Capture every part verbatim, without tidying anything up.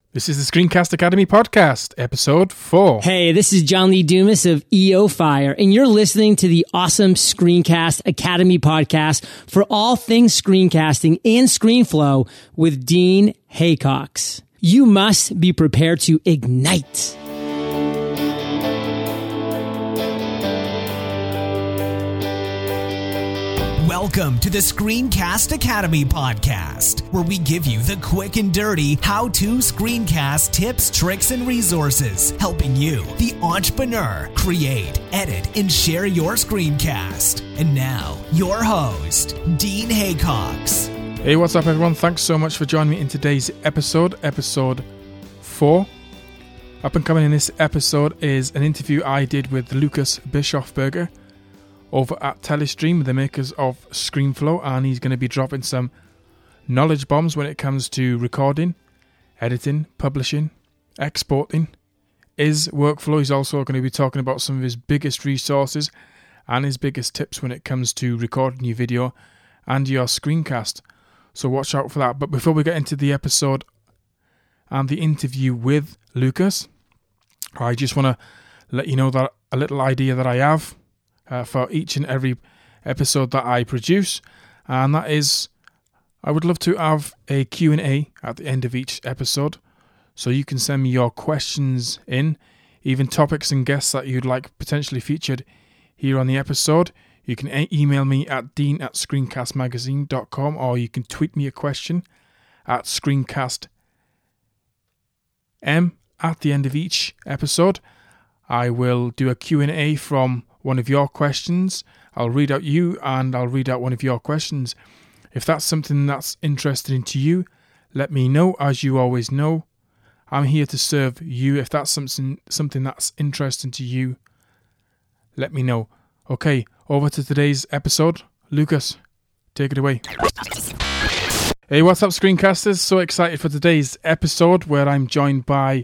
This is the Screencast Academy podcast, episode four. Hey, this is John Lee Dumas of E O Fire, and you're listening to the awesome Screencast Academy podcast for all things screencasting and ScreenFlow with Dean Haycox. You must be prepared to ignite. Welcome to the Screencast Academy podcast, where we give you the quick and dirty how-to screencast tips, tricks, and resources, helping you, the entrepreneur, create, edit, and share your screencast. And now, your host, Dean Haycox. Hey, what's up, everyone? Thanks so much for joining me in today's episode, episode four. Up and coming in this episode is an interview I did with Lucas Bischofberger over at Telestream, the makers of ScreenFlow, and he's going to be dropping some knowledge bombs when it comes to recording, editing, publishing, exporting, his workflow. He's also going to be talking about some of his biggest resources and his biggest tips when it comes to recording your video and your screencast. So watch out for that. But before we get into the episode and the interview with Lucas, I just want to let you know that a little idea that I have Uh, for each and every episode that I produce, and that is I would love to have a Q and A at the end of each episode, so you can send me your questions in, even topics and guests that you'd like potentially featured here on the episode. You can a- email me at dean at screencastmagazine dot com, or you can tweet me a question at screencastm at the end of each episode. I will do a Q and A from one of your questions. I'll read out you and I'll read out one of your questions. If that's something that's interesting to you, let me know. As you always know, I'm here to serve you. If that's something something that's interesting to you, let me know. Okay, over to today's episode. Lucas, take it away. Hey, what's up, screencasters? So excited for today's episode where I'm joined by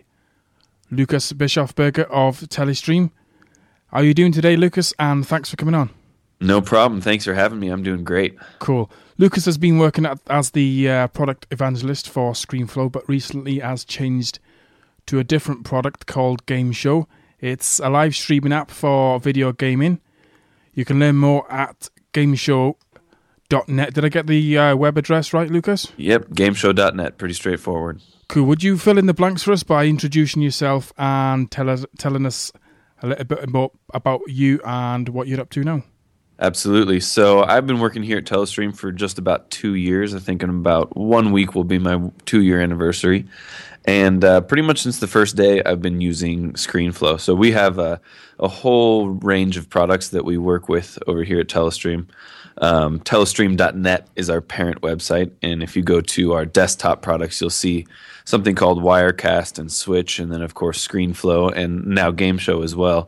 Lucas Bischofberger of Telestream. How are you doing today, Lucas? And thanks for coming on. No problem. Thanks for having me. I'm doing great. Cool. Lucas has been working at, as the uh, product evangelist for ScreenFlow, but recently has changed to a different product called Game Show. It's a live streaming app for video gaming. You can learn more at gameshow dot net. Did I get the uh, web address right, Lucas? Yep, gameshow dot net. Pretty straightforward. Cool. Would you fill in the blanks for us by introducing yourself and tell us, telling us a little bit more about you and what you're up to now? Absolutely. So I've been working here at Telestream for just about two years. I think in about one week will be my two-year anniversary. And uh, pretty much since the first day, I've been using ScreenFlow. So we have a, a whole range of products that we work with over here at Telestream. Um, telestream dot net is our parent website, and if you go to our desktop products, you'll see something called Wirecast and Switch, and then of course ScreenFlow, and now Game Show as well.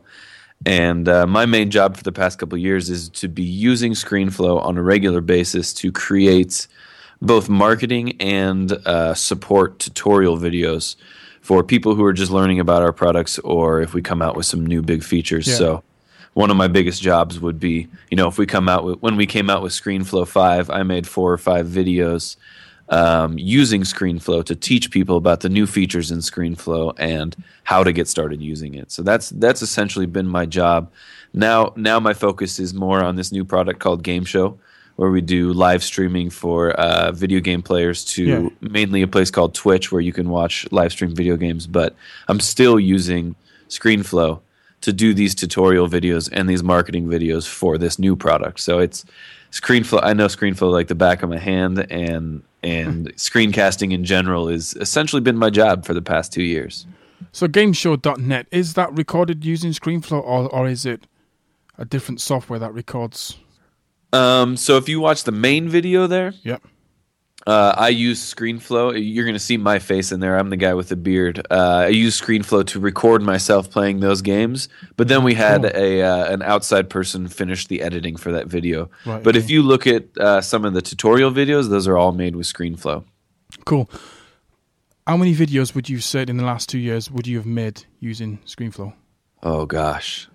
And uh, my main job for the past couple of years is to be using ScreenFlow on a regular basis to create both marketing and uh, support tutorial videos for people who are just learning about our products, or if we come out with some new big features. Yeah. So one of my biggest jobs would be, you know, if we come out with, when we came out with ScreenFlow five, I made four or five videos um, using ScreenFlow to teach people about the new features in ScreenFlow and how to get started using it. So that's that's essentially been my job. Now, now my focus is more on this new product called Game Show, where we do live streaming for uh, video game players to yeah. mainly a place called Twitch, where you can watch live stream video games. But I'm still using ScreenFlow to do these tutorial videos and these marketing videos for this new product. So it's ScreenFlow. I know ScreenFlow like the back of my hand, and and screencasting in general has essentially been my job for the past two years. So gameshow dot net, is that recorded using ScreenFlow, or, or is it a different software that records? Um, so if you watch the main video there, yep. Uh, I use ScreenFlow. You're going to see my face in there. I'm the guy with the beard. Uh, I use ScreenFlow to record myself playing those games. But then we had cool. a uh, an outside person finish the editing for that video. Right, but okay. if you look at uh, some of the tutorial videos, those are all made with ScreenFlow. Cool. How many videos would you say in the last two years would you have made using ScreenFlow? Oh, gosh.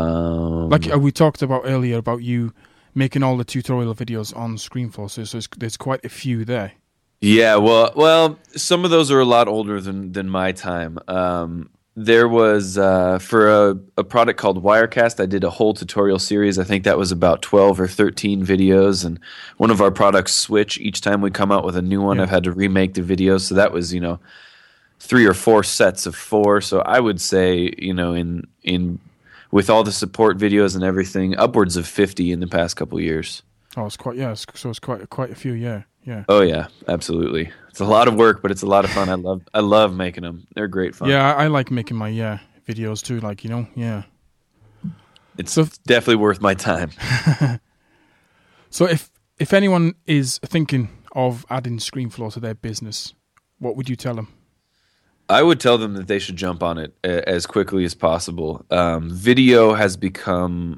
Um, like uh, we talked about earlier about you making all the tutorial videos on ScreenFlow, so, so there's quite a few there. Yeah, well, well, some of those are a lot older than than my time. Um, there was uh, for a, a product called Wirecast, I did a whole tutorial series. I think that was about twelve or thirteen videos, and one of our products, Switch, each time we come out with a new one, Yeah. I've had to remake the videos. So that was, you know, three or four sets of four. So I would say, you know, in in with all the support videos and everything, upwards of fifty in the past couple years. Oh, it's quite yeah. It's, so it's quite quite a few. Yeah, yeah. Oh yeah, absolutely. It's a lot of work, but it's a lot of fun. I love I love making them. They're great fun. Yeah, I, I like making my yeah videos too. Like you know, yeah. It's So- definitely worth my time. So if if anyone is thinking of adding ScreenFlow to their business, what would you tell them? I would tell them that they should jump on it a- as quickly as possible. Um, video has become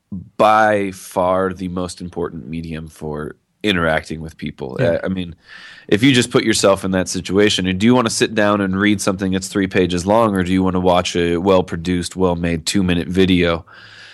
by far the most important medium for interacting with people. Yeah. I, I mean, if you just put yourself in that situation, do you want to sit down and read something that's three pages long, or do you want to watch a well-produced, well-made two-minute video?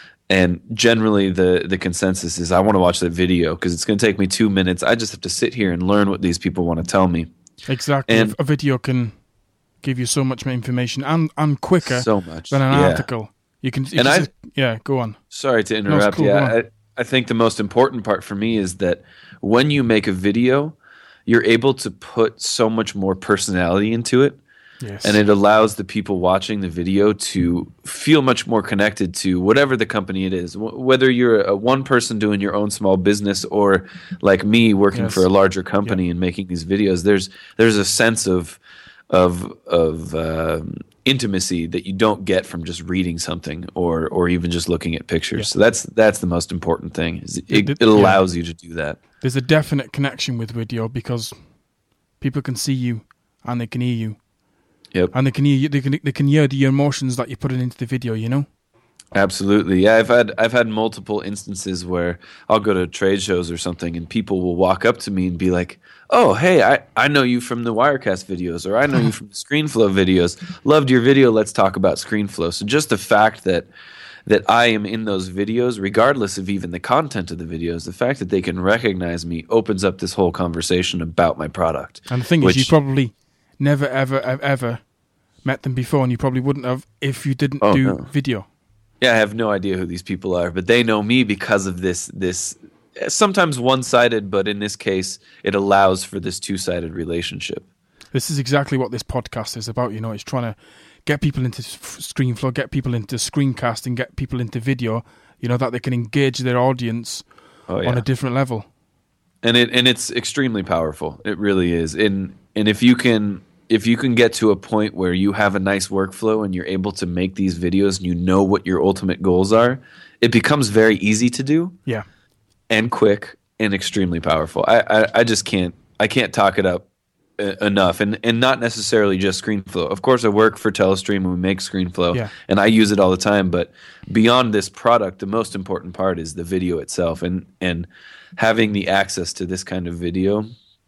And generally, the the consensus is I want to watch that video because it's going to take me two minutes. I just have to sit here and learn what these people want to tell me. Exactly. And- a video can give you so much more information and and quicker So much. than an Yeah. article. You can. You And can I- just- yeah, go on. Sorry to it's interrupt. cool, go on. yeah, I, I think the most important part for me is that when you make a video, you're able to put so much more personality into it, Yes. and it allows the people watching the video to feel much more connected to whatever the company it is. Wh- Whether you're a one person doing your own small business, or like me working Yes. for a larger company and making these videos, there's there's a sense of of of um, intimacy that you don't get from just reading something or or even just looking at pictures. Yeah. So that's that's the most important thing. Is it, It- it, it- allows you to do that. There's a definite connection with video because people can see you and they can hear you Yep. and they can hear you, they can they can hear the emotions that you're putting into the video. You know. Absolutely. Yeah, I've had I've had multiple instances where I'll go to trade shows or something and people will walk up to me and be like, "Oh, hey, I, I know you from the Wirecast videos, or I know you from the ScreenFlow videos. Loved your video. Let's talk about ScreenFlow." So just the fact that that I am in those videos, regardless of even the content of the videos, the fact that they can recognize me opens up this whole conversation about my product. And the thing which- is, you probably never ever ever, ever met them before, and you probably wouldn't have if you didn't Oh, do no. video. Yeah, I have no idea who these people are, but they know me because of this this sometimes one-sided, but in this case, it allows for this two-sided relationship. This is exactly what this podcast is about. You know, it's trying to get people into s- ScreenFlow, get people into screencasting, get people into video. You know, that they can engage their audience Oh yeah. on a different level. and it and it's extremely powerful. It really is. And and if you can if you can get to a point where you have a nice workflow and you're able to make these videos and you know what your ultimate goals are, it becomes very easy to do Yeah. and quick and extremely powerful. I I, I just can't I can't talk it up uh, enough. And and not necessarily just ScreenFlow. Of course, I work for Telestream and we make ScreenFlow, Yeah. and I use it all the time. But beyond this product, the most important part is the video itself, and and having the access to this kind of video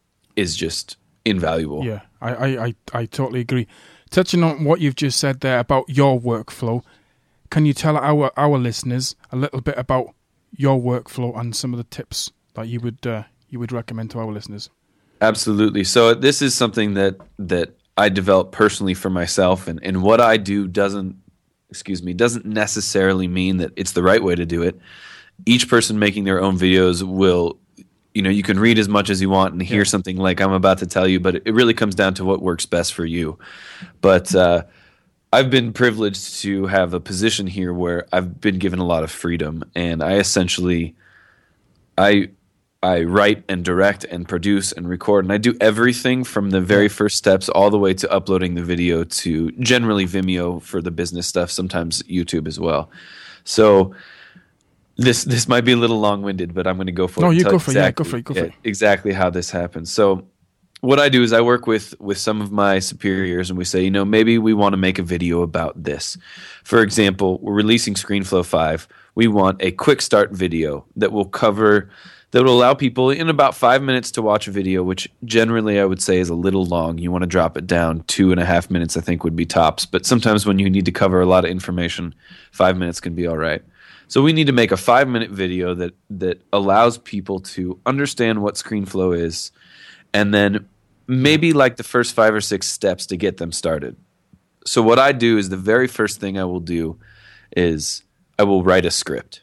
is just invaluable. Yeah, I, I, I, I totally agree. Touching on what you've just said there about your workflow, can you tell our our listeners a little bit about your workflow and some of the tips that you would uh, you would recommend to our listeners? Absolutely. So this is something that that I developed personally for myself, and, and what I do doesn't, excuse me, doesn't necessarily mean that it's the right way to do it. Each person making their own videos will, you know, you can read as much as you want and hear Yeah. something like I'm about to tell you, but it really comes down to what works best for you. But uh, I've been privileged to have a position here where I've been given a lot of freedom, and I essentially, I I write and direct and produce and record, and I do everything from the very first steps all the way to uploading the video to generally Vimeo for the business stuff, sometimes YouTube as well. So this this might be a little long-winded, but I'm going to go for No, it. and you tell go for it. Yeah, go for it, go for yeah, it. exactly how this happens. So what I do is I work with with some of my superiors, and we say, you know, maybe we want to make a video about this. For example, we're releasing ScreenFlow five. We want a quick start video that will cover that will allow people in about five minutes to watch a video, which generally I would say is a little long. You want to drop it down two and a half minutes, I think, would be tops. But sometimes when you need to cover a lot of information, five minutes can be all right. So we need to make a five-minute video that that allows people to understand what ScreenFlow is, and then maybe like the first five or six steps to get them started. So what I do is the very first thing I will do is I will write a script.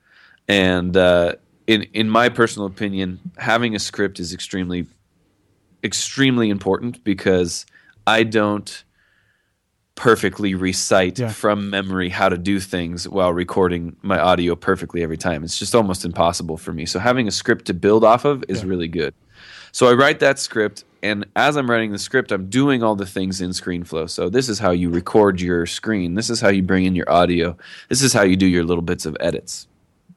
And uh, in in my personal opinion, having a script is extremely, extremely important because I don't perfectly recite yeah. from memory how to do things while recording my audio perfectly every time. It's just almost impossible for me. So having a script to build off of is yeah. really good. So I write that script, and as I'm writing the script, I'm doing all the things in ScreenFlow. So this is how you record your screen. This is how you bring in your audio. This is how you do your little bits of edits.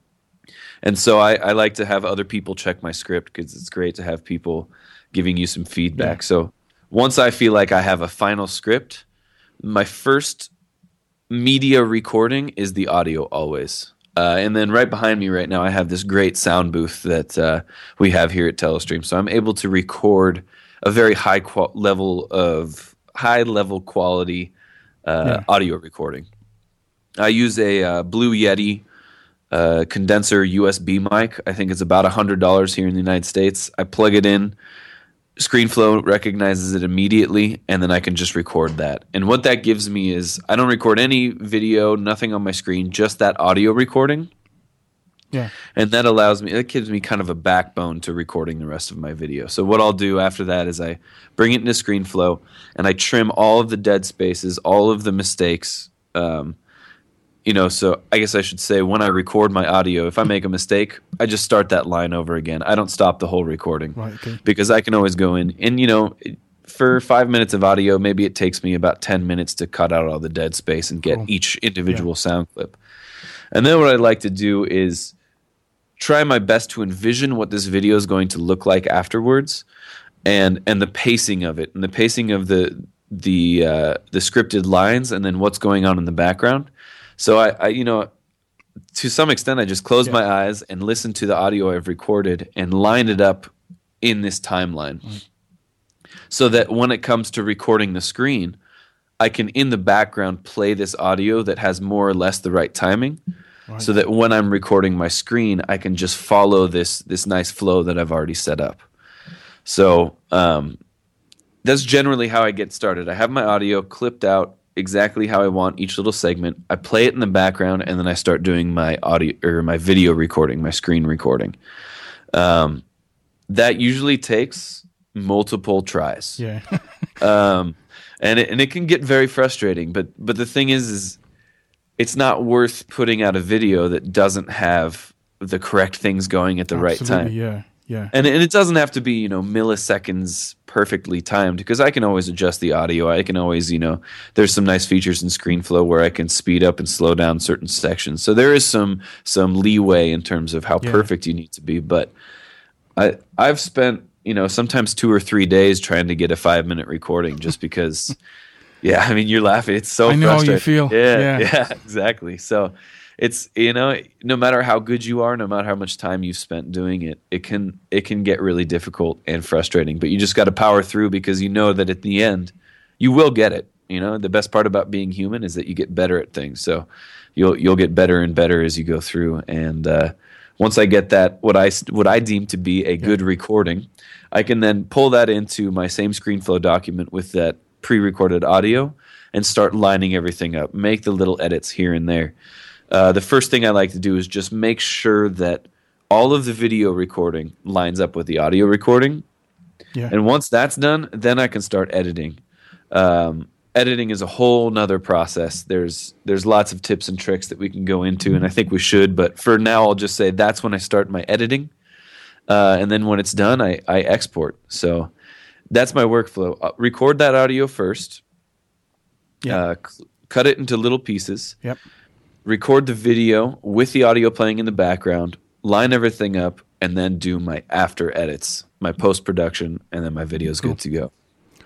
And so I, I like to have other people check my script because it's great to have people giving you some feedback. Yeah. So once I feel like I have a final script, my first media recording is the audio always. Uh, and then right behind me right now, I have this great sound booth that uh, we have here at Telestream. So I'm able to record a very high qual- level of high level quality uh, yeah. audio recording. I use a uh, Blue Yeti uh, condenser U S B mic. I think it's about one hundred dollars here in the United States. I plug it in. ScreenFlow recognizes it immediately, and then I can just record that. And what that gives me is I don't record any video, nothing on my screen, just that audio recording. Yeah. And that allows me, that gives me kind of a backbone to recording the rest of my video. So what I'll do after that is I bring it into ScreenFlow, and I trim all of the dead spaces, all of the mistakes. Um, you know, so I guess I should say when I record my audio, if I make a mistake, I just start that line over again. I don't stop the whole recording. Right, okay. Because I can always go in. And, you know, for five minutes of audio, maybe it takes me about ten minutes to cut out all the dead space and get Cool. each individual Yeah. sound clip. And then what I like to do is try my best to envision what this video is going to look like afterwards, and and the pacing of it, and the pacing of the the uh, the scripted lines, and then what's going on in the background. So I, I you know, to some extent, I just close Yeah. my eyes and listen to the audio I've recorded and line it up in this timeline, mm. so that when it comes to recording the screen, I can in the background play this audio that has more or less the right timing. Right. So that when I'm recording my screen, I can just follow this this nice flow that I've already set up. So um, that's generally how I get started. I have my audio clipped out exactly how I want each little segment. I play it in the background, and then I start doing my audio or my video recording, my screen recording. Um, that usually takes multiple tries. Yeah. um, and it, and it can get very frustrating. But but the thing is, is it's not worth putting out a video that doesn't have the correct things going at the Absolutely, right time. Yeah, yeah. And and it doesn't have to be, you know, milliseconds perfectly timed, because I can always adjust the audio. I can always, you know, there's some nice features in ScreenFlow where I can speed up and slow down certain sections. So there is some some leeway in terms of how yeah. perfect you need to be. But I I've spent, you know, sometimes two or three days trying to get a five minute recording just because. Yeah, I mean, you're laughing. It's so I know how you frustrating. feel. Yeah, Yeah. yeah, exactly. So it's, you know, no matter how good you are, no matter how much time you've spent doing it, it can it can get really difficult and frustrating. But you just got to power through, because you know that at the end, you will get it. You know, the best part about being human is that you get better at things. So you'll you'll get better and better as you go through. And uh, once I get that, what I what I deem to be a good recording, I can then pull that into my same ScreenFlow document with that pre-recorded audio and start lining everything up, make the little edits here and there. Uh, the first thing I like to do is just make sure that all of the video recording lines up with the audio recording. Yeah. And once that's done, then I can start editing. Um, editing is a whole nother process. There's there's lots of tips and tricks that we can go into, and I think we should, but for now I'll just say that's when I start my editing. Uh, and then when it's done, I, I export. So that's my workflow. Uh, record that audio first. Yeah. Uh, cl- cut it into little pieces. Yep. Record the video with the audio playing in the background. Line everything up, and then do my after edits, my post production, and then my video's Cool. good to go.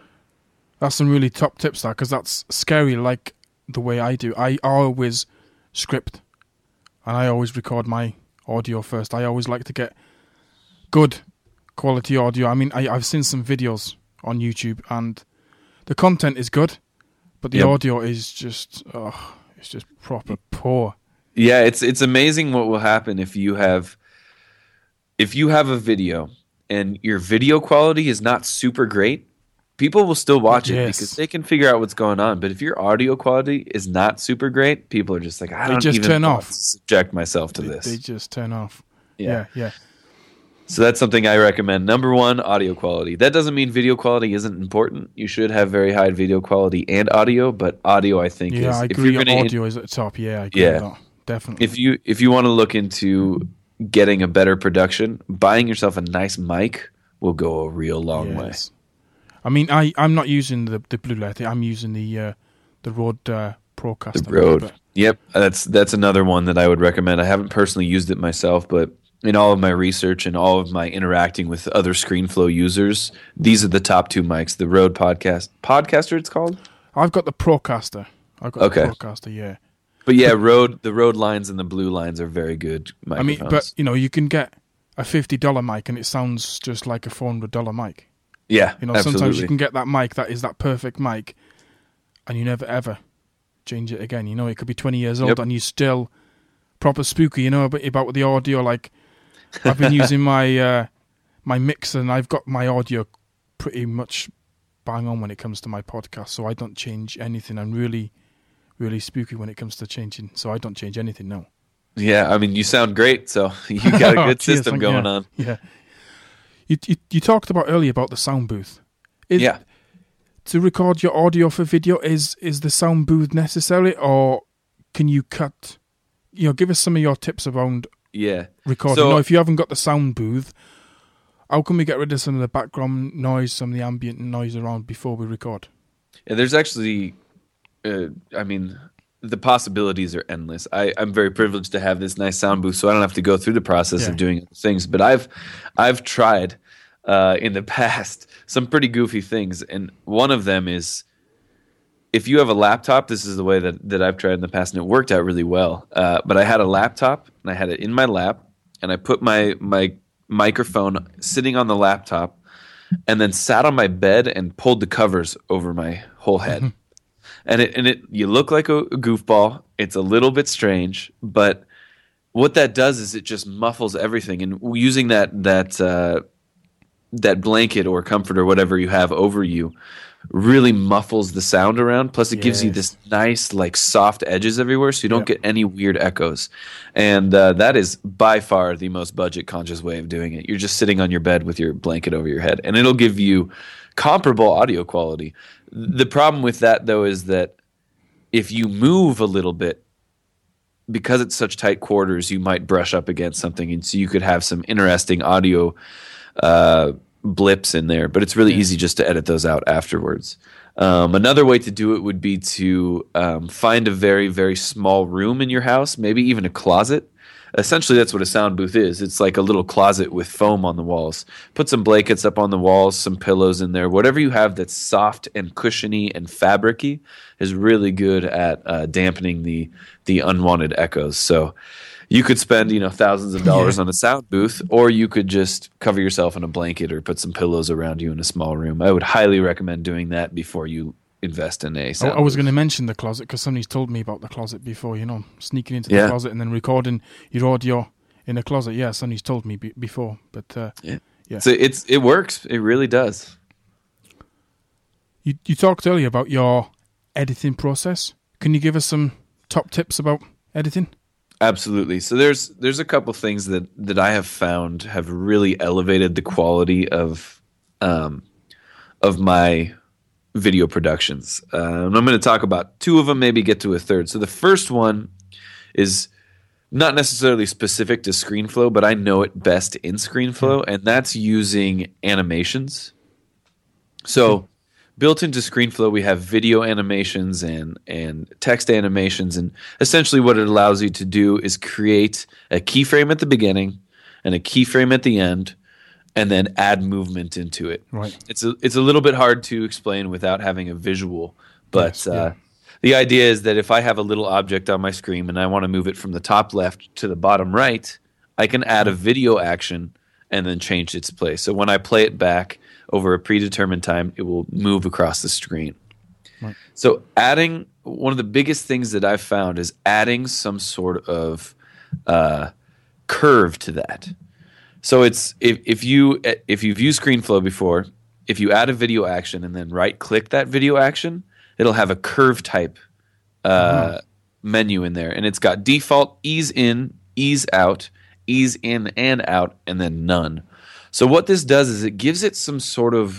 That's some really top tips, that, because that's scary. Like the way I do, I always script, and I always record my audio first. I always like to get good quality audio. I mean, I, I've seen some videos on YouTube, and the content is good, but the Yep. audio is just, oh, it's just proper poor. Yeah, it's it's amazing what will happen if you have if you have a video and your video quality is not super great, people will still watch it Yes. because they can figure out what's going on. But if your audio quality is not super great, people are just like, I They don't just even turn want off. to subject myself to They, this. they just turn off. Yeah. Yeah, yeah. So that's something I recommend. Number one, audio quality. That doesn't mean video quality isn't important. You should have very high video quality and audio, but audio, I think, Yeah, is I if agree. you're gonna Audio is at the top. Yeah, I agree Yeah. with that. Definitely. if you if you want to look into getting a better production, buying yourself a nice mic will go a real long way. Yes. I mean, I, I'm not using the, the Blue Light. I'm using the uh, the Rode uh, Procaster. The Rode. but- Yep, that's that's another one that I would recommend. I haven't personally used it myself, but in all of my research and all of my interacting with other ScreenFlow users, these are the top two mics. The Rode Podcast Podcaster, it's called. I've got the Procaster. I've got Okay. the Procaster, yeah. But yeah, Rode the Rode lines and the Blue lines are very good microphones. I mean, but, you know, you can get a fifty dollars mic and it sounds just like a four hundred dollars mic. yeah, You know, absolutely. sometimes you can get that mic that is that perfect mic and you never ever change it again. You know, it could be twenty years old Yep. and you still proper spooky, you know, about, about the audio. Like, I've been using my uh, my mixer and I've got my audio pretty much bang on when it comes to my podcast, so I don't change anything. I'm really, really spooky when it comes to changing, so I don't change anything, no. Yeah, I mean, you sound great, so you got a Oh, good cheers, system thank- going yeah, on. Yeah. You, you you talked about earlier about the sound booth. Is, Yeah. To record your audio for video, is is the sound booth necessary, or can you cut? You know, give us some of your tips around Yeah. recording. So- Now, if you haven't got the sound booth, how can we get rid of some of the background noise, some of the ambient noise around before we record? Yeah, there's actually, uh, I mean, the possibilities are endless. I, I'm very privileged to have this nice sound booth, so I don't have to go through the process Yeah. of doing other things. But I've, I've tried uh, in the past some pretty goofy things, and one of them is if you have a laptop. This is the way that that I've tried in the past, and it worked out really well. Uh, but I had a laptop, and I had it in my lap, and I put my my microphone sitting on the laptop, and then sat on my bed and pulled the covers over my whole head. And it and it you look like a, a goofball. It's a little bit strange, but what that does is it just muffles everything. And using that that uh, that blanket or comfort or whatever you have over you really muffles the sound around. Plus, it gives you Yes. this nice like soft edges everywhere, so you don't Yeah. get any weird echoes. And uh, that is by far the most budget conscious way of doing it. You're just sitting on your bed with your blanket over your head, and it'll give you comparable audio quality. The problem with that, though, is that if you move a little bit, because it's such tight quarters, you might brush up against something, and so you could have some interesting audio uh, blips in there. But it's really easy just to edit those out afterwards. Um, another way to do it would be to um, find a very, very small room in your house, maybe even a closet. Essentially, that's what a sound booth is. It's like a little closet with foam on the walls. Put some blankets up on the walls, some pillows in there. Whatever you have that's soft and cushiony and fabricy is really good at uh, dampening the the unwanted echoes. So you could spend, you know, thousands of dollars on a sound booth, or you could just cover yourself in a blanket or put some pillows around you in a small room. I would highly recommend doing that before you invest in a I, sound I was booth. going to mention the closet because somebody's told me about the closet before, you know, sneaking into Yeah. the closet and then recording your audio in the closet. Yeah, somebody's told me be- before, but uh, Yeah. Yeah. So it's it works. It really does. you, you talked earlier about your editing process. Can you give us some top tips about editing? Absolutely. So there's there's a couple things that that I have found have really elevated the quality of um, of my video productions. Uh, and I'm going to talk about two of them, maybe get to a third. So the first one is not necessarily specific to ScreenFlow, but I know it best in ScreenFlow, and that's using animations. So built into ScreenFlow, we have video animations and, and text animations, and essentially what it allows you to do is create a keyframe at the beginning and a keyframe at the end, and then add movement into it. Right. It's a, it's a little bit hard to explain without having a visual, but Yes, uh, yeah. the idea is that if I have a little object on my screen and I want to move it from the top left to the bottom right, I can add a video action and then change its place. So when I play it back over a predetermined time, it will move across the screen. Right. So adding, one of the biggest things that I've found is adding some sort of uh, curve to that. So it's if, if you if you've used ScreenFlow before, if you add a video action and then right click that video action, it'll have a curve type uh, oh. menu in there, and it's got default ease in, ease out, ease in and out, and then none. So what this does is it gives it some sort of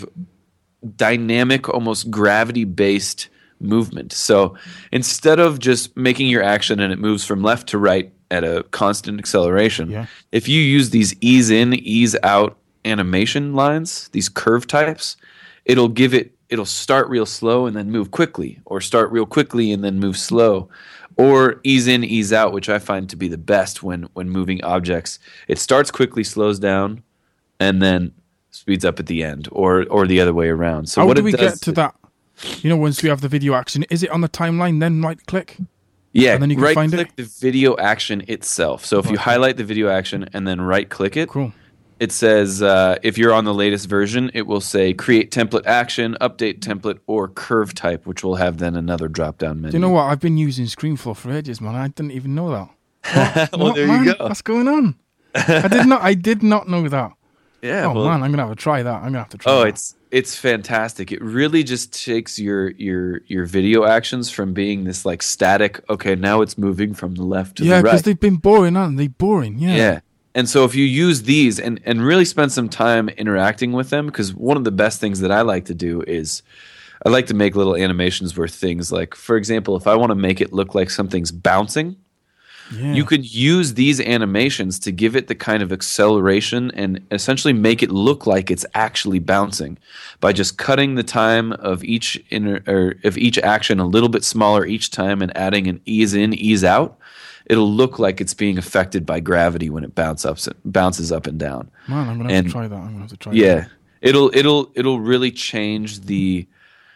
dynamic, almost gravity-based movement. So instead of just making your action and it moves from left to right at a constant acceleration, yeah. if you use these ease in, ease out animation lines, these curve types, it'll give it, it'll start real slow and then move quickly, or start real quickly and then move slow, or ease in, ease out, which I find to be the best when, when moving objects. It starts quickly, slows down, and then speeds up at the end, or or the other way around. So how what do it we does, get to that? You know, once we have the video action, is it on the timeline, then right click? Yeah, and then you can right find click it? the video action itself. So if right. you highlight the video action and then right click it, cool. it says uh, if you're on the latest version, it will say create template action, update template, or curve type, which will have then another drop down menu. Do you know what? I've been using ScreenFlow for ages, man. I didn't even know that. well, what, there man? you go. What's going on? I did not. I did not know that. Yeah. Oh well, man, I'm gonna have to try that. I'm gonna have to try. Oh, that. it's it's fantastic. It really just takes your your your video actions from being this like static. Okay, now it's moving from the left to yeah, the right. because they've been boring, aren't they? Boring. Yeah. Yeah. And so if you use these and, and really spend some time interacting with them, because one of the best things that I like to do is I like to make little animations where things like, for example, if I want to make it look like something's bouncing, yeah. you could use these animations to give it the kind of acceleration and essentially make it look like it's actually bouncing by just cutting the time of each inter, or of each action a little bit smaller each time and adding an ease in, ease out. It'll look like it's being affected by gravity when it bounce up, bounces up and down. Man, I'm gonna have and, to try that. I'm gonna have to try. Yeah, that. it'll it'll it'll really change the.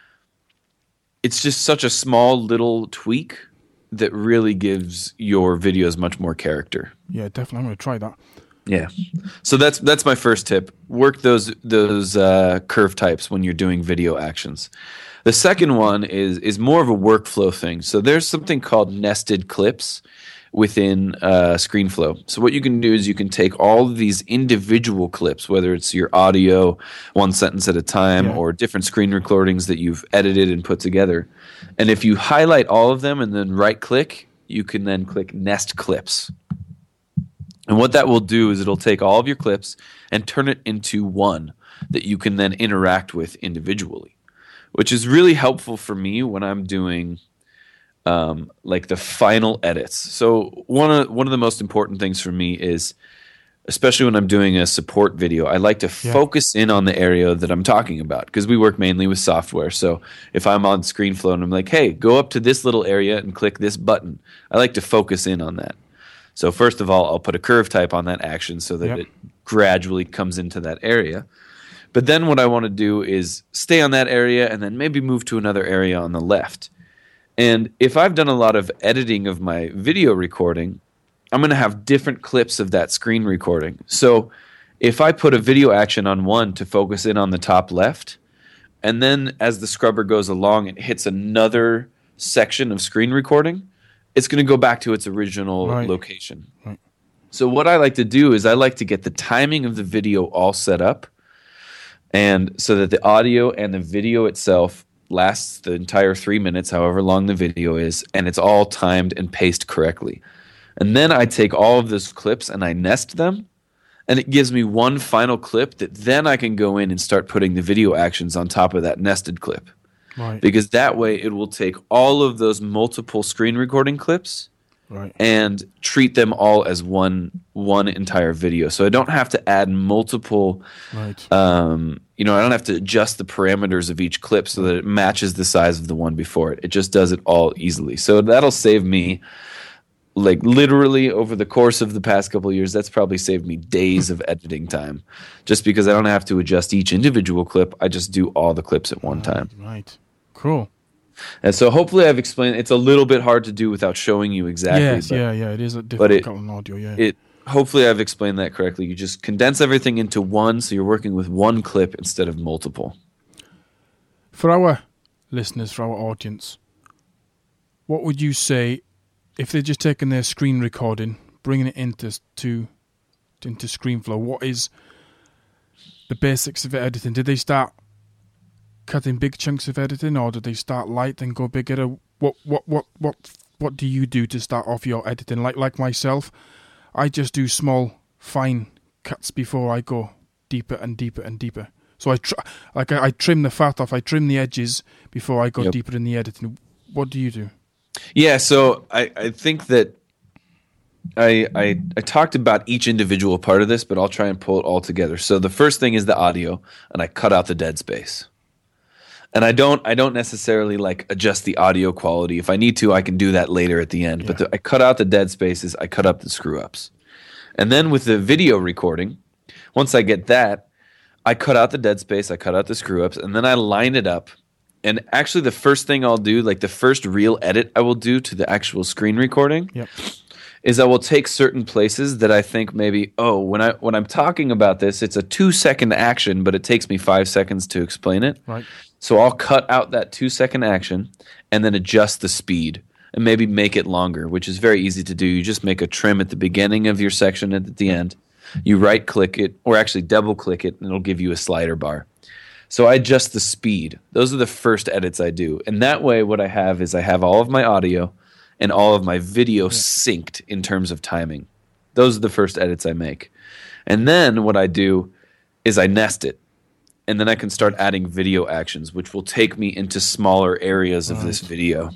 It's just such a small little tweak that really gives your videos much more character. Yeah, definitely. I'm gonna try that. Yeah, so that's that's my first tip. Work those those uh, curve types when you're doing video actions. The second one is is more of a workflow thing. So there's something called nested clips within uh, ScreenFlow. So what you can do is you can take all of these individual clips, whether it's your audio, one sentence at a time, yeah. or different screen recordings that you've edited and put together. And if you highlight all of them and then right-click, you can then click Nest Clips. And what that will do is it'll take all of your clips and turn it into one that you can then interact with individually, which is really helpful for me when I'm doing um, like the final edits. So one of one of the most important things for me is, especially when I'm doing a support video, I like to yeah. focus in on the area that I'm talking about, because we work mainly with software. So if I'm on ScreenFlow and I'm like, hey, go up to this little area and click this button, I like to focus in on that. So first of all, I'll put a curve type on that action so that yep. it gradually comes into that area. But then what I want to do is stay on that area and then maybe move to another area on the left. And if I've done a lot of editing of my video recording, I'm going to have different clips of that screen recording. So if I put a video action on one to focus in on the top left, and then as the scrubber goes along, it hits another section of screen recording, it's going to go back to its original right. location. Right. So what I like to do is I like to get the timing of the video all set up, and so that the audio and the video itself lasts the entire three minutes, however long the video is, and it's all timed and paced correctly. And then I take all of those clips and I nest them, and it gives me one final clip that then I can go in and start putting the video actions on top of that nested clip. Right. Because that way it will take all of those multiple screen recording clips right. and treat them all as one one entire video. So I don't have to add multiple, right. um, you know, I don't have to adjust the parameters of each clip so that it matches the size of the one before it. It just does it all easily. So that'll save me, like literally over the course of the past couple of years, that's probably saved me days of editing time, just because I don't have to adjust each individual clip. I just do all the clips at one right, time. Right. Cool. And so hopefully I've explained. It's a little bit hard to do without showing you exactly. Yes, but, yeah, yeah. It is a difficult on audio, yeah. It, hopefully I've explained that correctly. You just condense everything into one, so you're working with one clip instead of multiple. For our listeners, for our audience, what would you say if they're just taking their screen recording, bringing it into to, into ScreenFlow? What is the basics of editing? Did they start cut in big chunks of editing, or do they start light and go bigger? What what what what what do you do to start off your editing? Like like myself, I just do small, fine cuts before I go deeper and deeper and deeper. So I tr- like I, I trim the fat off, I trim the edges before I go Yep. deeper in the editing. What do you do? Yeah, so I, I think that I, I I talked about each individual part of this, but I'll try and pull it all together. So the first thing is the audio, and I cut out the dead space. And I don't I don't necessarily like adjust the audio quality. If I need to, I can do that later at the end. Yeah. But the, I cut out the dead spaces, I cut up the screw ups. And then with the video recording, once I get that, I cut out the dead space, I cut out the screw ups, and then I line it up. And actually the first thing I'll do, like the first real edit I will do to the actual screen recording, Yep. is I will take certain places that I think maybe, oh, when I when I'm talking about this, it's a two second action, but it takes me five seconds to explain it. Right. So I'll cut out that two second action and then adjust the speed and maybe make it longer, which is very easy to do. You just make a trim at the beginning of your section and at the end. You right click it, or actually double click it, and it'll give you a slider bar. So I adjust the speed. Those are the first edits I do. And that way what I have is I have all of my audio and all of my video synced in terms of timing. Those are the first edits I make. And then what I do is I nest it. And then I can start adding video actions, which will take me into smaller areas of Right. this video.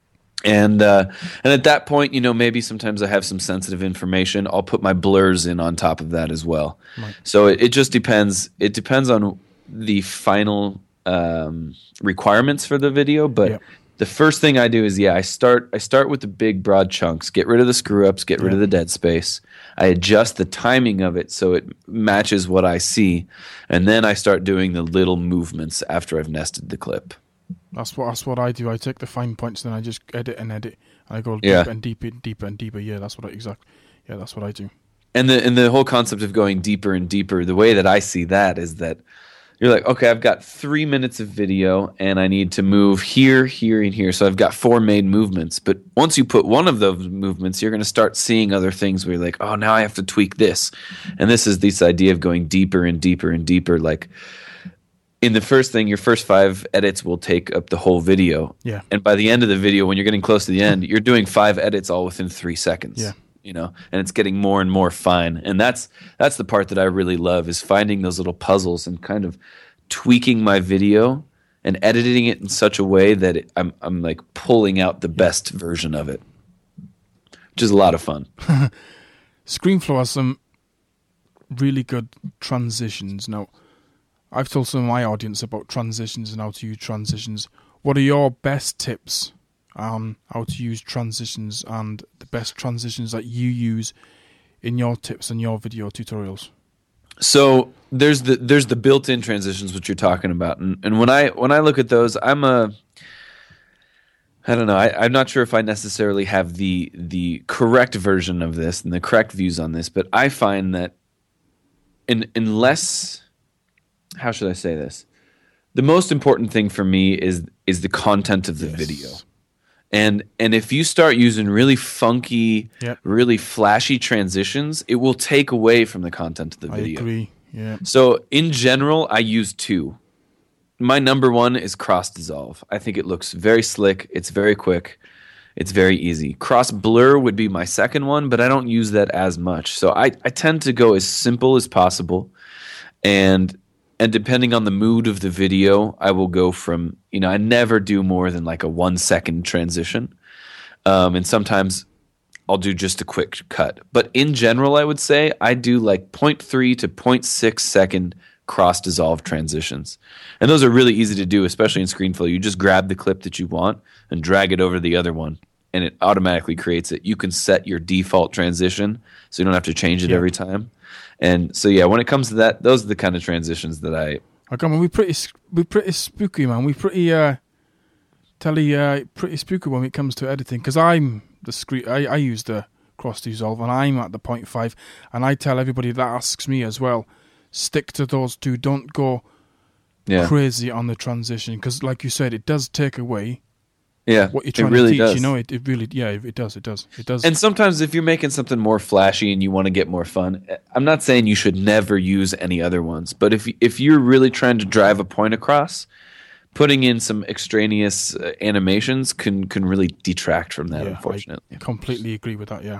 And uh, and at that point, you know, maybe sometimes I have some sensitive information. I'll put my blurs in on top of that as well. Right. So it, it just depends. It depends on the final um, requirements for the video. But Yep. the first thing I do is, yeah, I start I start with the big broad chunks. Get rid of the screw ups. Get rid of the dead space. I adjust the timing of it so it matches what I see, and then I start doing the little movements after I've nested the clip. That's what that's what I do. I take the fine points, then I just edit and edit. And I go Yeah. deeper and deeper, deeper and deeper. Yeah, that's what I exactly. Yeah, that's what I do. And the and the whole concept of going deeper and deeper, the way that I see that is that you're like, okay, I've got three minutes of video and I need to move here, here, and here. So I've got four main movements. But once you put one of those movements, you're going to start seeing other things where you're like, oh, now I have to tweak this. And this is this idea of going deeper and deeper and deeper. Like in the first thing, your first five edits will take up the whole video. Yeah. And by the end of the video, when you're getting close to the end, you're doing five edits all within three seconds. Yeah. You know, and it's getting more and more fine. And that's that's the part that I really love, is finding those little puzzles and kind of tweaking my video and editing it in such a way that it, I'm I'm like pulling out the best version of it, which is a lot of fun. ScreenFlow has some really good transitions. Now, I've told some of my audience about transitions and how to use transitions. What are your best tips on how to use transitions and the best transitions that you use in your tips and your video tutorials? So there's the there's the built-in transitions, which you're talking about, and and when I when I look at those, I'm a I don't know. I, I'm not sure if I necessarily have the the correct version of this and the correct views on this, but I find that in unless how should I say this? The most important thing for me is is the content of the Yes. video. And and if you start using really funky, Yep. really flashy transitions, it will take away from the content of the I video. agree. Yeah. So in general, I use two. My number one is cross dissolve. I think it looks very slick. It's very quick. It's very easy. Cross blur would be my second one, but I don't use that as much. So I, I tend to go as simple as possible. And and depending on the mood of the video, I will go from, you know, I never do more than like a one second transition. Um, and sometimes I'll do just a quick cut. But in general, I would say I do like zero point three to zero point six second cross dissolve transitions. And those are really easy to do, especially in ScreenFlow. You just grab the clip that you want and drag it over to the other one, and it automatically creates it. You can set your default transition so you don't have to change it Yeah. every time. And so, yeah, when it comes to that, those are the kind of transitions that I... I come on, we pretty s- we pretty spooky, man. We pretty uh, telly uh, pretty spooky when it comes to editing. Because I'm the screen, I, I use the cross dissolve, and I'm at the point five. And I tell everybody that asks me as well, stick to those two. Don't go Yeah, crazy on the transition, because, like you said, it does take away yeah, what you're it trying really to teach. does. You know, it, it really, yeah, it does, it does, it does. And sometimes if you're making something more flashy and you want to get more fun, I'm not saying you should never use any other ones, but if if you're really trying to drive a point across, putting in some extraneous uh, animations can can really detract from that, Yeah, unfortunately. I completely agree with that, yeah.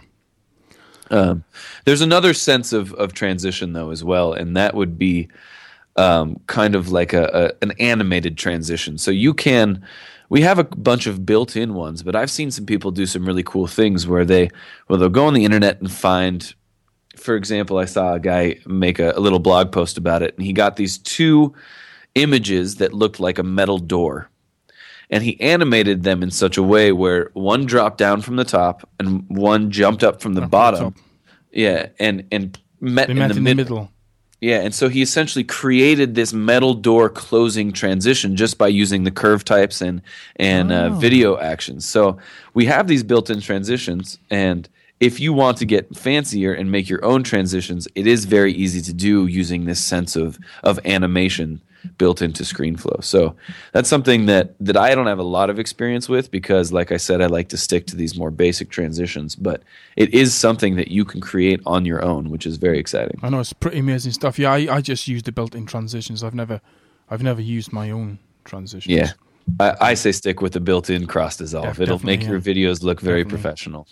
Um, there's another sense of, of transition, though, as well, and that would be um, kind of like a, a an animated transition. So you can, we have a bunch of built-in ones, but I've seen some people do some really cool things where they, well, they'll go on the internet and find, for example, I saw a guy make a, a little blog post about it, and he got these two images that looked like a metal door. And he animated them in such a way where one dropped down from the top and one jumped up from the Up from the bottom. top. Yeah, and and met, They in, met the, in mid- the middle. Yeah, and so he essentially created this metal door closing transition just by using the curve types and and uh, Oh. video actions. So we have these built-in transitions, and if you want to get fancier and make your own transitions, it is very easy to do using this sense of of animation built into ScreenFlow. So that's something that that I don't have a lot of experience with because, like I said, I like to stick to these more basic transitions. But it is something that you can create on your own, which is very exciting. I know, it's pretty amazing stuff. Yeah, I, I just use the built-in transitions. I've never I've never used my own transitions. Yeah, I, I say stick with the built-in cross dissolve. Def- It'll make definitely, your yeah. videos look very Definitely. professional.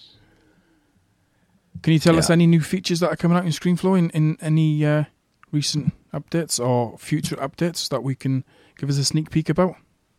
Can you tell us Yeah. any new features that are coming out in ScreenFlow in, in any uh, recent updates or future updates that we can give us a sneak peek about?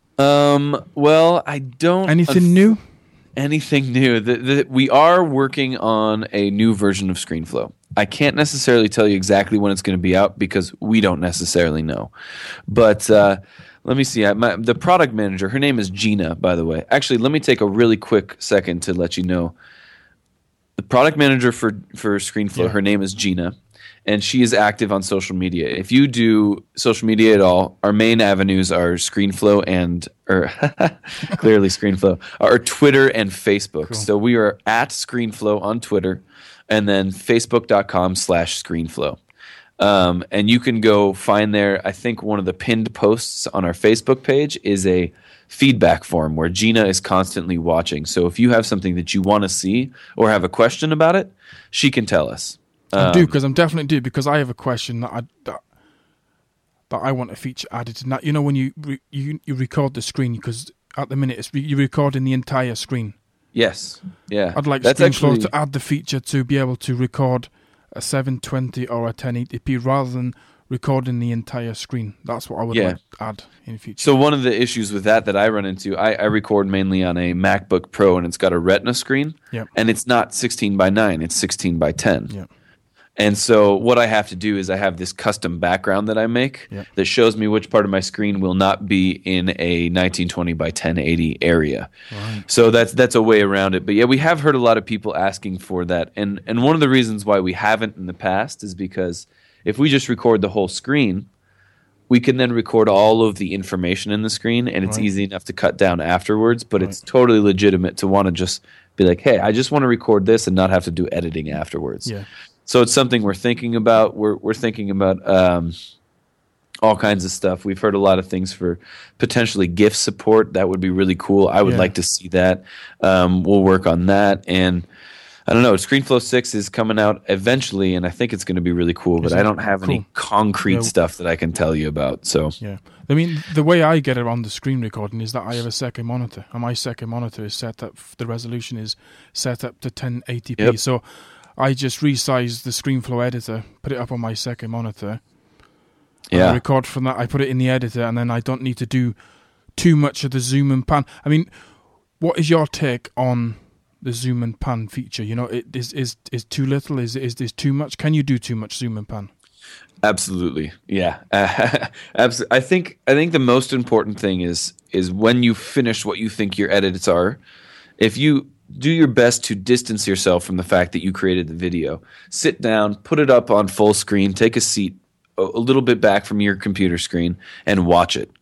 Um. Well, I don't. Anything new? Anything new? The, the, we are working on a new version of ScreenFlow. I can't necessarily tell you exactly when it's going to be out because we don't necessarily know. But uh, let me see. I, my, the product manager, her name is Gina, by the way. Actually, let me take a really quick second to let you know. The product manager for, for ScreenFlow, Yeah. her name is Gina, and she is active on social media. If you do social media at all, our main avenues are ScreenFlow and, or clearly ScreenFlow, are Twitter and Facebook. Cool. So we are at ScreenFlow on Twitter, and then facebook.com slash ScreenFlow. Um, and you can go find there, I think one of the pinned posts on our Facebook page is a feedback form where Gina is constantly watching. So if you have something that you want to see or have a question about it, she can tell us. I Um, do, because I'm definitely do, because I have a question that I, that, that I want a feature added to that. You know, when you re, you, you record the screen, because at the minute it's, re- you're recording the entire screen. Yes. Yeah. I'd like That's ScreenFlow actually, to add the feature to be able to record a seven twenty or a ten eighty p rather than recording the entire screen. That's what I would Yeah. like to add in future. So one of the issues with that that I run into, I, I record mainly on a MacBook Pro, and it's got a Retina screen, Yep. and it's not sixteen by nine, it's sixteen by ten. Yeah. And so what I have to do is I have this custom background that I make Yeah. that shows me which part of my screen will not be in a nineteen twenty by ten eighty area. Right. So that's that's a way around it. But yeah, we have heard a lot of people asking for that. And and one of the reasons why we haven't in the past is because if we just record the whole screen, we can then record all of the information in the screen, and it's Right. easy enough to cut down afterwards. But Right. it's totally legitimate to want to just be like, hey, I just want to record this and not have to do editing afterwards. Yeah. So it's something we're thinking about. We're we're thinking about um, all kinds of stuff. We've heard a lot of things for potentially GIF support. That would be really cool. I would Yeah. like to see that. Um, we'll work on that. And I don't know. ScreenFlow six is coming out eventually, and I think it's going to be really cool. But Is I it? don't have any Cool. concrete Yeah. stuff that I can tell you about. So Yeah. I mean, the way I get it on the screen recording is that I have a second monitor, and my second monitor is set up, the resolution is set up to ten eighty p. Yep. So I just resize the ScreenFlow editor, put it up on my second monitor, and I yeah, record from that. I put it in the editor, and then I don't need to do too much of the zoom and pan. I mean, what is your take on the zoom and pan feature? You know, it is is is too little? Is is this too much? Can you do too much zoom and pan? absolutely. Yeah, Abs- I think I think the most important thing is is when you finish what you think your edits are. If you do your best to distance yourself from the fact that you created the video, sit down, put it up on full screen, take a seat a, a little bit back from your computer screen, and watch it.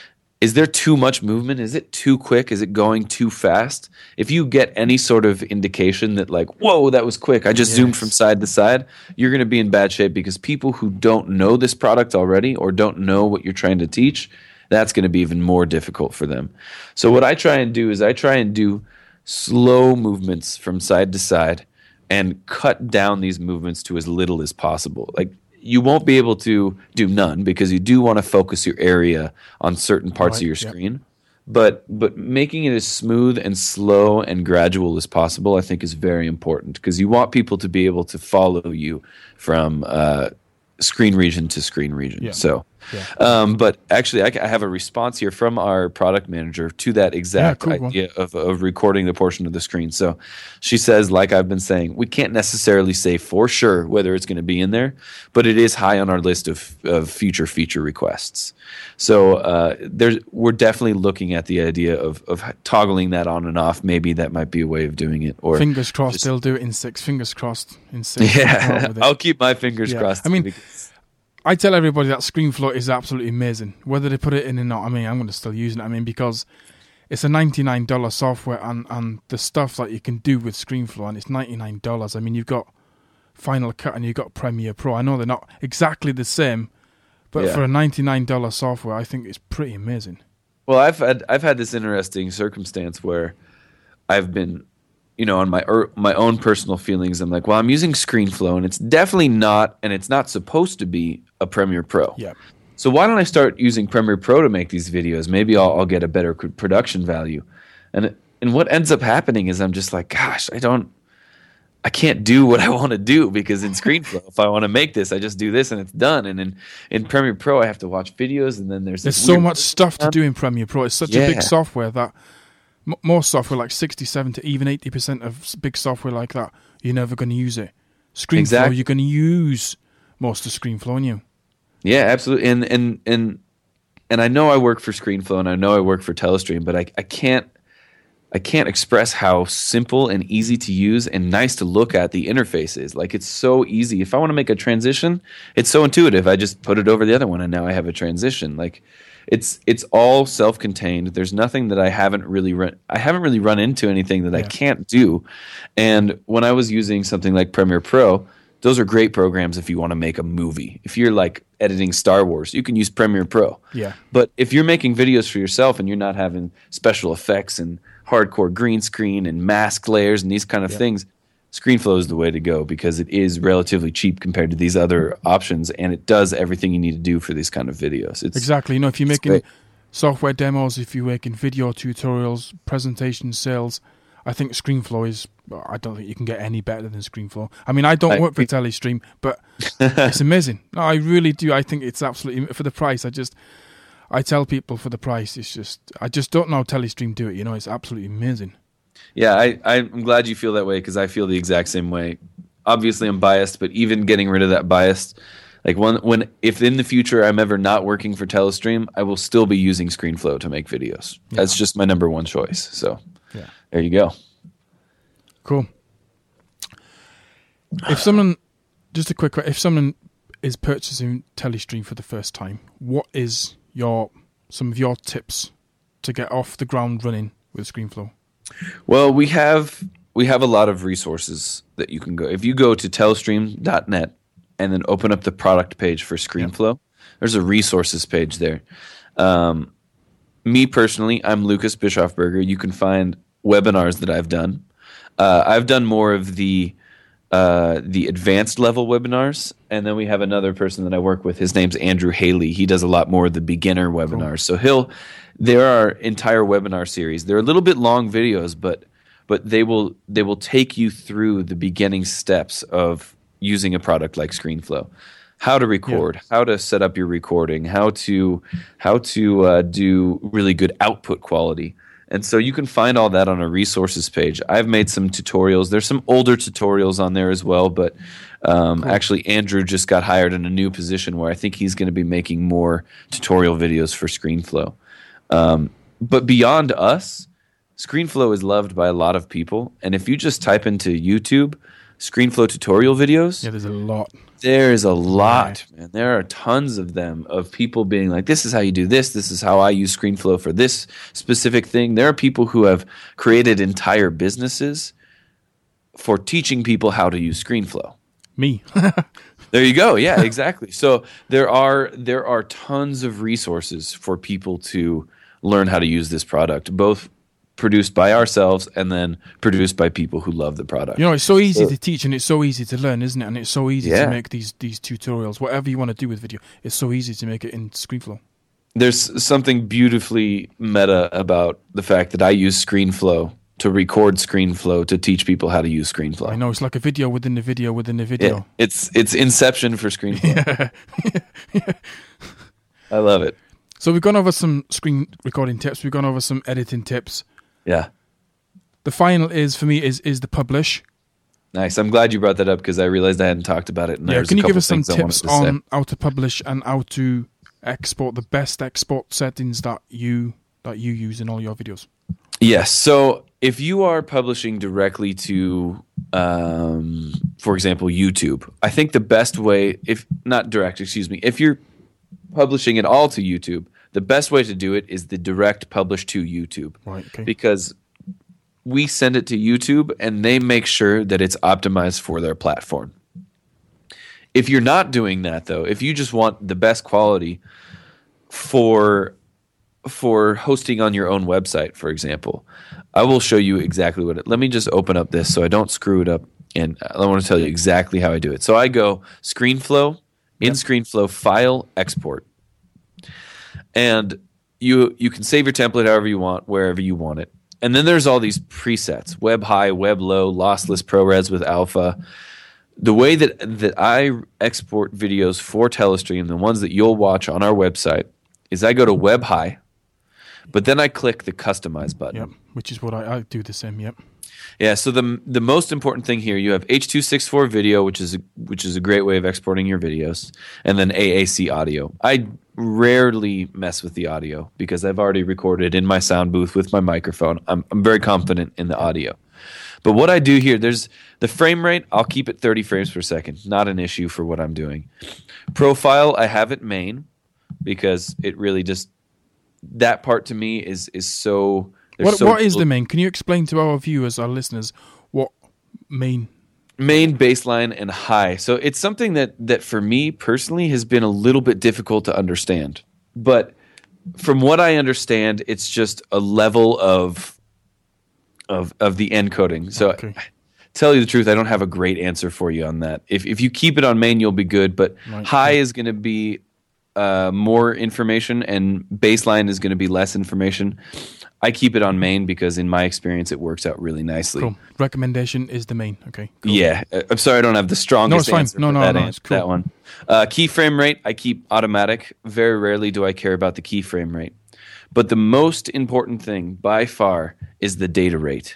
Is there too much movement? Is it too quick? Is it going too fast? If you get any sort of indication that like, whoa, that was quick, I just zoomed Yes. from side to side, you're going to be in bad shape because people who don't know this product already or don't know what you're trying to teach, that's going to be even more difficult for them. So what I try and do is I try and do slow movements from side to side and cut down these movements to as little as possible. Like you won't be able to do none because you do want to focus your area on certain parts Right, of your yep. screen. But but making it as smooth and slow and gradual as possible, I think, is very important because you want people to be able to follow you from uh, screen region to screen region. Yeah. So, Yeah. um, but actually, I, I have a response here from our product manager to that exact Yeah, cool, idea of, of recording the portion of the screen. So she says, like I've been saying, we can't necessarily say for sure whether it's going to be in there, but it is high on our list of, of future feature requests. So uh, there's, we're definitely looking at the idea of, of toggling that on and off. Maybe that might be a way of doing it. Or Fingers crossed just- they'll do it in six. Fingers crossed in six. yeah, With it. I'll keep my fingers Yeah. crossed. I mean, because- I tell everybody that ScreenFlow is absolutely amazing. Whether they put it in or not, I mean, I'm going to still use it. I mean, because it's a ninety-nine dollars software and, and the stuff that you can do with ScreenFlow, and it's ninety-nine dollars. I mean, you've got Final Cut and you've got Premiere Pro. I know they're not exactly the same, but Yeah. for a ninety-nine dollars software, I think it's pretty amazing. Well, I've had I've had this interesting circumstance where I've been, you know, on my er, my own personal feelings. I'm like, well, I'm using ScreenFlow, and it's definitely not, and it's not supposed to be a Premiere Pro. Yeah. So why don't I start using Premiere Pro to make these videos? Maybe I'll, I'll get a better c- production value. And and what ends up happening is I'm just like, gosh, I don't, I can't do what I want to do because in ScreenFlow, if I want to make this, I just do this and it's done. And in, in Premiere Pro, I have to watch videos, and then there's There's this so weird- much stuff to do in Premiere Pro. It's such a big Yeah. software that m- more software, like sixty, seventy, even eighty percent of s- big software like that, you're never going to use it. ScreenFlow, Exactly. you're going to use most of ScreenFlow, aren't you? Yeah, absolutely. And and and and I know I work for ScreenFlow and I know I work for Telestream, but I I can't I can't express how simple and easy to use and nice to look at the interface is. Like, it's so easy. If I want to make a transition, it's so intuitive. I just put it over the other one and now I have a transition. Like, it's it's all self-contained. There's nothing that I haven't really run I haven't really run into anything that I Yeah. can't do. And when I was using something like Premiere Pro, those are great programs if you want to make a movie. If you're like editing Star Wars, you can use Premiere Pro. Yeah. But if you're making videos for yourself and you're not having special effects and hardcore green screen and mask layers and these kind of Yeah. things, ScreenFlow is the way to go because it is relatively cheap compared to these other options, and it does everything you need to do for these kind of videos. It's Exactly. You know, if you're it's making great. software demos, if you're making video tutorials, presentation sales, I think ScreenFlow is, I don't think you can get any better than ScreenFlow. I mean, I don't I- work for Telestream, but it's amazing. No, I really do. I think it's absolutely, for the price, I just, I tell people for the price, it's just, I just don't know how Telestream do it. You know, it's absolutely amazing. Yeah, I, I'm glad you feel that way because I feel the exact same way. Obviously, I'm biased, but even getting rid of that bias, like when, when if in the future I'm ever not working for Telestream, I will still be using ScreenFlow to make videos. That's just my number one choice. So Yeah. there you go. Cool. If someone, just a quick, que- if someone is purchasing Telestream for the first time, what is your some of your tips to get off the ground running with ScreenFlow? Well, we have we have a lot of resources that you can go. If you go to telestream dot net and then open up the product page for ScreenFlow, there's a resources page there. Um, me personally, I'm Lucas Bischofberger. You can find webinars that I've done. Uh, I've done more of the uh, the advanced level webinars, and then we have another person that I work with. His name's Andrew Haley. He does a lot more of the beginner webinars. So he'll there are entire webinar series. They're a little bit long videos, but but they will they will take you through the beginning steps of using a product like ScreenFlow. How to record, how to set up your recording, how to how to uh, do really good output quality. And so you can find all that on a resources page. I've made some tutorials. There's some older tutorials on there as well, but um, actually Andrew just got hired in a new position where I think he's going to be making more tutorial videos for ScreenFlow. Um, but beyond us, ScreenFlow is loved by a lot of people. And if you just type into YouTube ScreenFlow tutorial videos, Yeah, there's a lot. there's a lot, man. There are tons of them of people being like, this is how you do this. This is how I use ScreenFlow for this specific thing. There are people who have created entire businesses for teaching people how to use ScreenFlow. Me. There you go. Yeah, exactly. So there are there are tons of resources for people to learn how to use this product, both produced by ourselves and then produced by people who love the product. You know, it's so easy So- to teach and it's so easy to learn, isn't it? And it's so easy Yeah. to make these these tutorials, whatever you want to do with video. It's so easy to make it in ScreenFlow. There's something beautifully meta about the fact that I use ScreenFlow to record ScreenFlow to teach people how to use ScreenFlow. I know it's like a video within the video within the video. It, it's it's Inception for ScreenFlow. I love it. So we've gone over some screen recording tips. We've gone over some editing tips. Yeah. The final is for me is is the publish. Nice. I'm glad you brought that up because I realized I hadn't talked about it. And Yeah, there's can a you give couple us some things I wanted tips to say. on how to publish and how to export the best export settings that you that you use in all your videos? Yes. So if you are publishing directly to, um, for example, YouTube, I think the best way, if not direct, excuse me, if you're publishing it all to YouTube, the best way to do it is the direct publish to YouTube. Right, okay. Because we send it to YouTube and they make sure that it's optimized for their platform. If you're not doing that, though, if you just want the best quality for for hosting on your own website, for example, I will show you exactly what it. Let me just open up this so I don't screw it up, and I want to tell you exactly how I do it. So I go ScreenFlow, in ScreenFlow, File, Export, and you you can save your template however you want, wherever you want it. And then there's all these presets: Web High, Web Low, Lossless ProRes with Alpha. The way that that I export videos for Telestream, the ones that you'll watch on our website, is I go to Web High, but then I click the Customize button. Yep, which is what I, I do the same. Yep. Yeah. So the the most important thing here, you have H two sixty-four video, which is a, which is a great way of exporting your videos, and then A A C audio. I rarely mess with the audio because I've already recorded in my sound booth with my microphone. I'm I'm very confident in the audio. But what I do here, there's the frame rate, I'll keep it thirty frames per second. Not an issue for what I'm doing. Profile, I have it main because it really just, that part to me is is so... What so what is the main? Can you explain to our viewers, our listeners, what main? Main, baseline, and high. So it's something that, that for me personally has been a little bit difficult to understand. But from what I understand, it's just a level of of of the encoding. So Okay. tell you the truth, I don't have a great answer for you on that. If if you keep it on main, you'll be good. But Right. high is going to be uh, more information, and baseline is going to be less information. I keep it on main because, in my experience, it works out really nicely. Cool. Recommendation is the main. Okay. Cool. Yeah, uh, I'm sorry I don't have the strongest No, it's fine. answer No, for no, that, no, an- it's cool. that one. Uh, keyframe rate, I keep automatic. Very rarely do I care about the keyframe rate. But the most important thing, by far, is the data rate.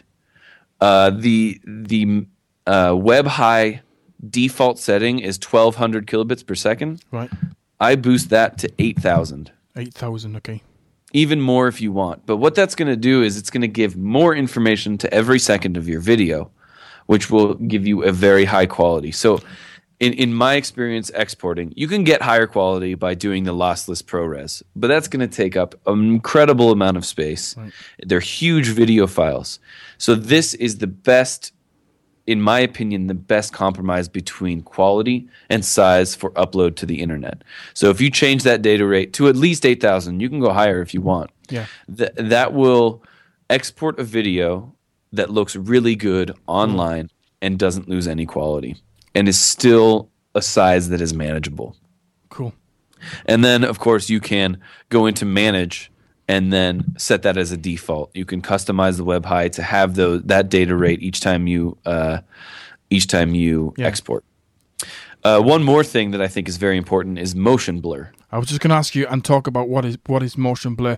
Uh, the the uh, web high default setting is twelve hundred kilobits per second. Right. I boost that to eight thousand. Eight thousand. Okay. Even more if you want. But what that's going to do is it's going to give more information to every second of your video, which will give you a very high quality. So in, in my experience exporting, you can get higher quality by doing the lossless ProRes, but that's going to take up an incredible amount of space. Right. They're huge video files. So this is the best, in my opinion, the best compromise between quality and size for upload to the internet. So if you change that data rate to at least eight thousand, you can go higher if you want. Yeah. Th- that will export a video that looks really good online and doesn't lose any quality and is still a size that is manageable. Cool. And then, of course, you can go into manage and then set that as a default. You can customize the web high to have those, that data rate each time you uh, each time you Yeah. export. Uh, one more thing that I think is very important is motion blur. I was just going to ask you and talk about what is what is motion blur.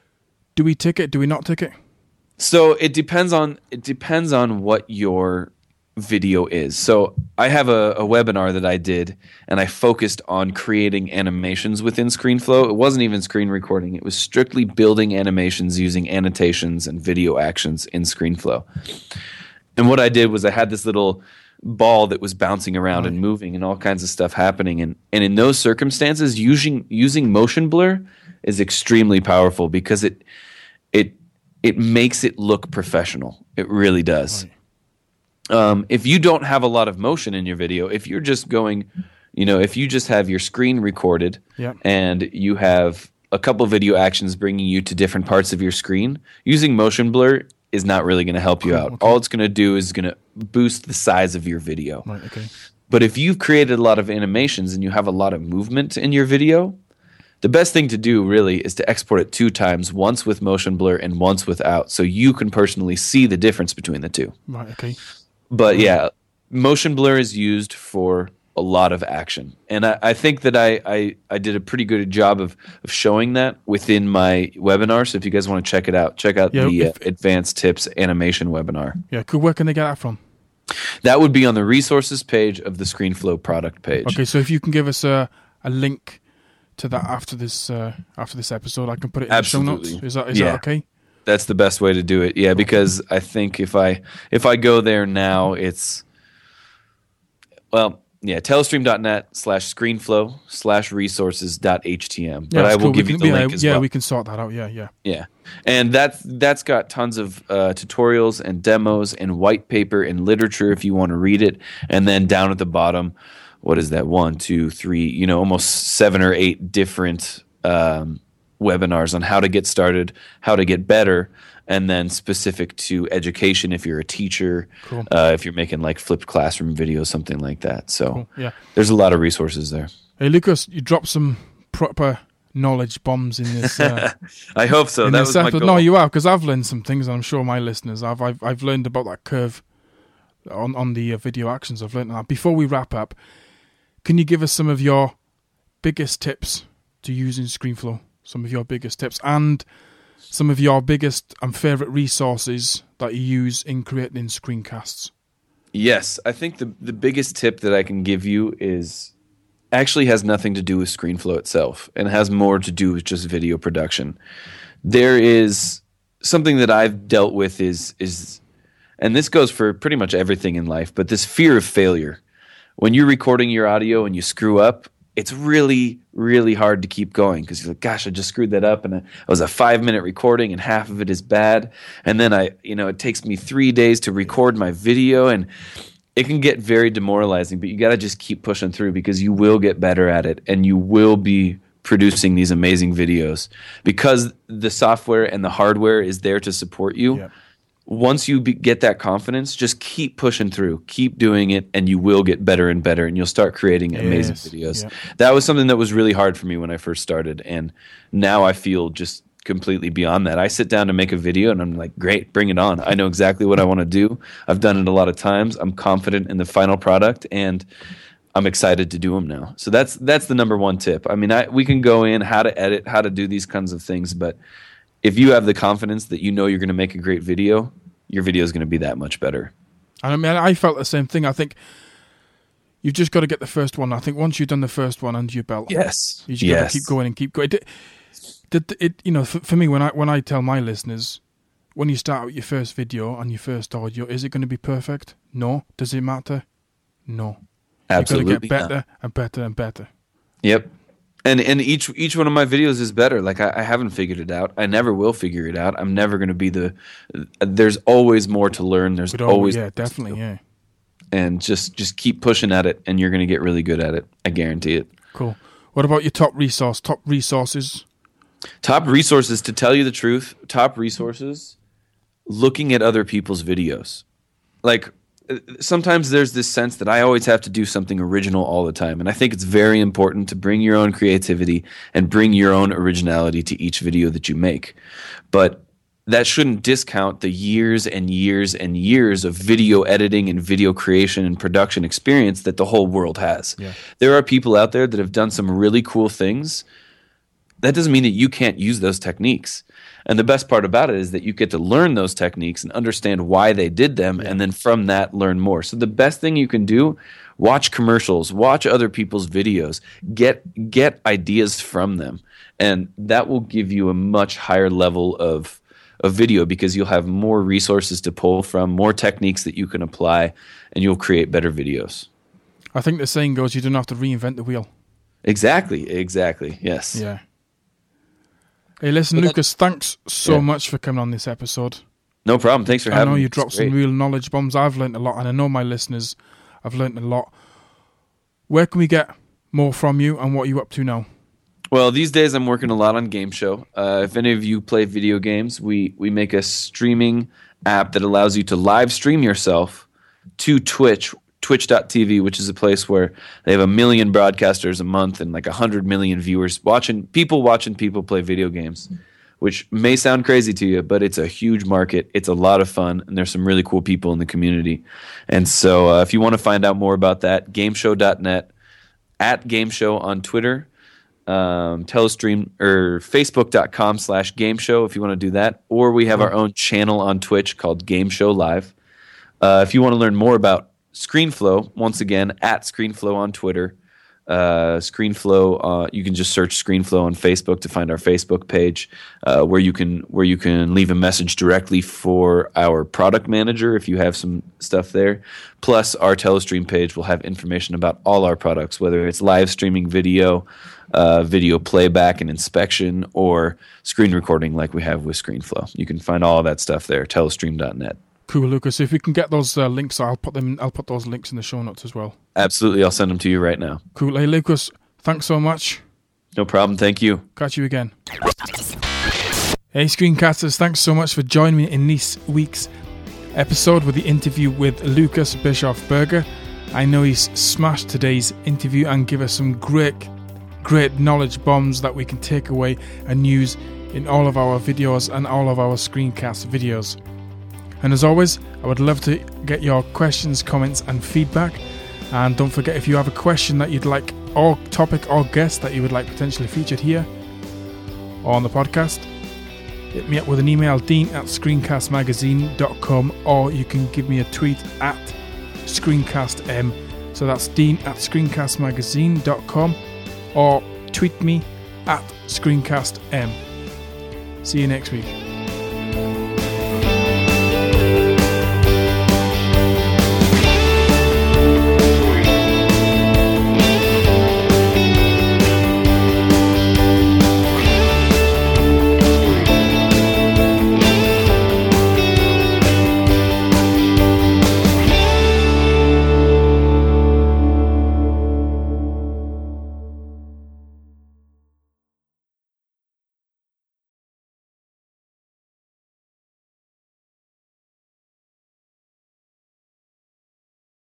Do we tick it? Do we not tick it? So it depends on it depends on what your video is. So I have a, a webinar that I did, and I focused on creating animations within ScreenFlow. It wasn't even screen recording. It was strictly building animations using annotations and video actions in ScreenFlow. And what I did was I had this little ball that was bouncing around and moving and all kinds of stuff happening. And, and in those circumstances, using using motion blur is extremely powerful because it it it makes it look professional. It really does. Right. Um, if you don't have a lot of motion in your video, if you're just going, you know, if you just have your screen recorded Yeah. and you have a couple video actions bringing you to different parts of your screen, using motion blur is not really going to help you out. Okay. All it's going to do is going to boost the size of your video. Right, okay. But if you've created a lot of animations and you have a lot of movement in your video, the best thing to do really is to export it two times, once with motion blur and once without, so you can personally see the difference between the two. Right, okay. But yeah, motion blur is used for a lot of action. And I, I think that I, I, I did a pretty good job of, of showing that within my webinar. So if you guys want to check it out, check out Yeah, the uh, if- Advanced Tips Animation webinar. Yeah, cool. Where can they get that from? That would be on the resources page of the ScreenFlow product page. Okay, so if you can give us a, a link to that after this uh, after this episode, I can put it in Absolutely. the show notes. Is that is Yeah. that okay? That's the best way to do it. Yeah, because I think if I if I go there now, it's well, yeah, telestream.net slash screenflow slash resources dot htm. But Yeah, I that's will cool. We give you can- the yeah, link as yeah, well. we can sort that out. Yeah, yeah. Yeah, and that's that's got tons of uh, tutorials and demos and white paper and literature if you want to read it. And then down at the bottom, what is that? One, two, three, you know, almost seven or eight different um, webinars on how to get started, how to get better, and then specific to education if you're a teacher, Cool. uh, if you're making like flipped classroom videos, something like that. So Cool, yeah. there's a lot of resources there. Hey, Lucas, you dropped some proper knowledge bombs in this. Uh, I hope so. in That this was my episode. goal. No, you have, because I've learned some things, and I'm sure my listeners have. I've I've learned about that curve on on the uh, video actions. I've learned that. Before we wrap up, can you give us some of your biggest tips to use in ScreenFlow? Some of your biggest tips and some of your biggest and favorite resources that you use in creating screencasts. Yes, I think the the biggest tip that I can give you is actually has nothing to do with ScreenFlow itself and has more to do with just video production. There is something that I've dealt with is is and this goes for pretty much everything in life, but this fear of failure. When you're recording your audio and you screw up, it's really, really hard to keep going because you're like, gosh, I just screwed that up and it was a five minute recording and half of it is bad. And then I, you know, it takes me three days to record my video and it can get very demoralizing, but you got to just keep pushing through because you will get better at it and you will be producing these amazing videos because the software and the hardware is there to support you. Yeah. Once you be, get that confidence, just keep pushing through, keep doing it, and you will get better and better, and you'll start creating amazing Yes, videos. yeah. That was something that was really hard for me when I first started, and now I feel just completely beyond that. I sit down to make a video, and I'm like, great, bring it on. I know exactly what I want to do. I've done it a lot of times. I'm confident in the final product, and I'm excited to do them now. So that's that's the number one tip. I mean, I, we can go in how to edit, how to do these kinds of things, but if you have the confidence that you know you're going to make a great video, your video is going to be that much better. And I mean, I felt the same thing. I think you've just got to get the first one. I think once you've done the first one under your belt, Yes. you just got yes. to keep going and keep going. It, it, it, you know, for, for me, when I when I tell my listeners, when you start out your first video and your first audio, is it going to be perfect? No. Does it matter? No. Absolutely. You've got to get not. better and better and better. Yep. And and each each one of my videos is better. Like I, I haven't figured it out. I never will figure it out. I'm never going to be the. There's always more to learn. There's But always yeah, more to definitely, do. yeah. And just just keep pushing at it, and you're going to get really good at it. I guarantee it. Cool. What about your top resource? Top resources? Top resources, to tell you the truth, top resources, looking at other people's videos. Like, uh, sometimes there's this sense that I always have to do something original all the time. And I think it's very important to bring your own creativity and bring your own originality to each video that you make. But that shouldn't discount the years and years and years of video editing and video creation and production experience that the whole world has. Yeah. There are people out there that have done some really cool things. That doesn't mean that you can't use those techniques. And the best part about it is that you get to learn those techniques and understand why they did them, and then from that learn more. So the best thing you can do, watch commercials, watch other people's videos, get get ideas from them. And that will give you a much higher level of of video because you'll have more resources to pull from, more techniques that you can apply, and you'll create better videos. I think the saying goes, you don't have to reinvent the wheel. Exactly, exactly. Yes. Yeah. Hey, listen, But that- Lucas, thanks so Yeah. much for coming on this episode. No problem. Thanks for I having know me. you It's dropped some great. real knowledge bombs. I've learned a lot, and I know my listeners have learned a lot. Where can we get more from you, and what are you up to now? Well, these days I'm working a lot on Game Show. Uh, if any of you play video games, we, we make a streaming app that allows you to live stream yourself to Twitch, twitch dot t v, which is a place where they have a million broadcasters a month and like one hundred million viewers watching people watching people play video games, which may sound crazy to you, but it's a huge market. It's a lot of fun, and there's some really cool people in the community. And so uh, if you want to find out more about that, gameshow dot net, at Gameshow on Twitter, um, Telestream, or facebook dot com slash Gameshow if you want to do that. Or we have our own channel on Twitch called Gameshow Live. Uh, if you want to learn more about ScreenFlow, once again, at ScreenFlow on Twitter. Uh, ScreenFlow, uh, you can just search ScreenFlow on Facebook to find our Facebook page, uh, where you can where you can leave a message directly for our product manager if you have some stuff there. Plus, our Telestream page will have information about all our products, whether it's live streaming video, uh, video playback and inspection, or screen recording like we have with ScreenFlow. You can find all of that stuff there, telestream dot net. Cool, Lucas. If we can get those uh, links, I'll put them. I'll put those links in the show notes as well. Absolutely, I'll send them to you right now. Cool. Hey, Lucas, thanks so much. No problem. Thank you. Catch you again. Hey, Screencasters, thanks so much for joining me in this week's episode with the interview with Lucas Bischoff-Berger. I know he's smashed today's interview and give us some great, great knowledge bombs that we can take away and use in all of our videos and all of our screencast videos. And as always, I would love to get your questions, comments and feedback. And don't forget, if you have a question that you'd like, or topic or guest that you would like potentially featured here or on the podcast, hit me up with an email, dean at screencast magazine dot com, or you can give me a tweet at screencastm. So that's dean at screencast magazine dot com, or tweet me at screencastm. See you next week.